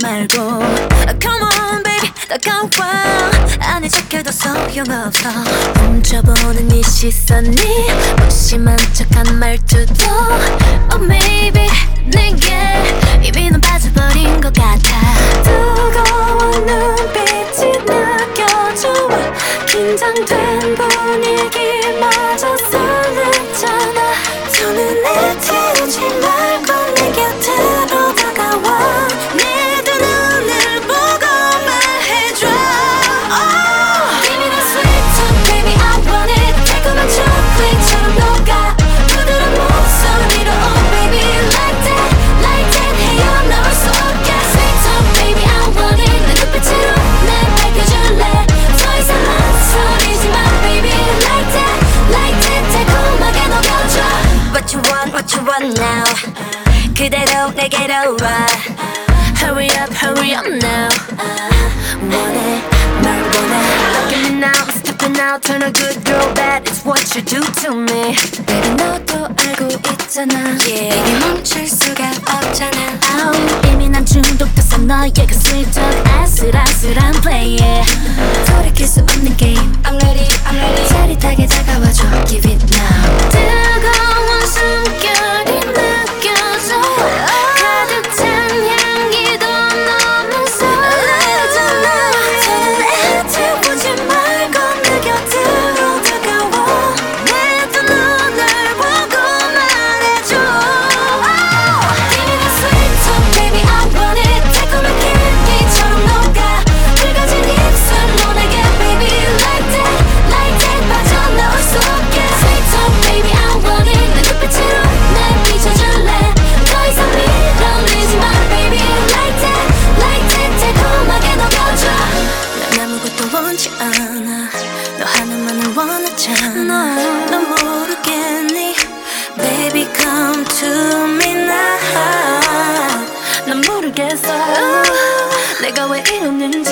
말고 Come on baby 다가와 아니 착해도 소용없어 훔쳐보는 이 시선이 무심한 척한 말투도 Oh maybe 내게 이미 넌 빠져버린 것 같아 뜨거운 눈빛이 느껴져 긴장된 분위기마저 설레잖아 더는 내 태우지 말고 내 곁으로 다가와 내 두 눈을 보고 말해줘 Give me the sweet talk baby I want it 달콤한 초콜릿처럼 녹아 부드러운 목소리로 Oh baby like that 헤어나올 수 없게 Sweet talk baby I want it 내 눈빛으로 날 밝혀줄래 더 이상 망설이지 마 baby like that 달콤하게 녹여줘 What you want now 그대로 내게로 와 Hurry up now 원해 널 원해 Look at me now I'm stepping out Turn a good girl bad It's what you do to me Baby 너도 알고 있잖아 yeah. Baby 멈출 수가 없잖아 oh. 이미 난 중독됐어 너의 그 sweet talk 아슬아슬한 play yeah. 돌이킬 수 없는 게임 I'm ready 짜릿하게 다가와줘 Give it now 뜨거운 숨결이 느껴져 가득 찬 향기도 너무 설레잖아 더는 애태우지 말고 내 곁으로 다가와 내 두 눈을 보고 말해줘 Give me the sweet talk baby I want it 달콤한 캔디처럼 녹아 붉어진 입술로 내게 baby like that 빠져나올 수 없게 Sweet talk baby I want it 내 눈빛으로 날 비춰줄래 더 이상 밀어내지 마 baby like that 달콤하게 녹여줘 난 아무것도 원치 않아 너 하나만을 원하잖아 넌 모르겠니 baby come to me now 난 모르겠어 내가 왜 이러는지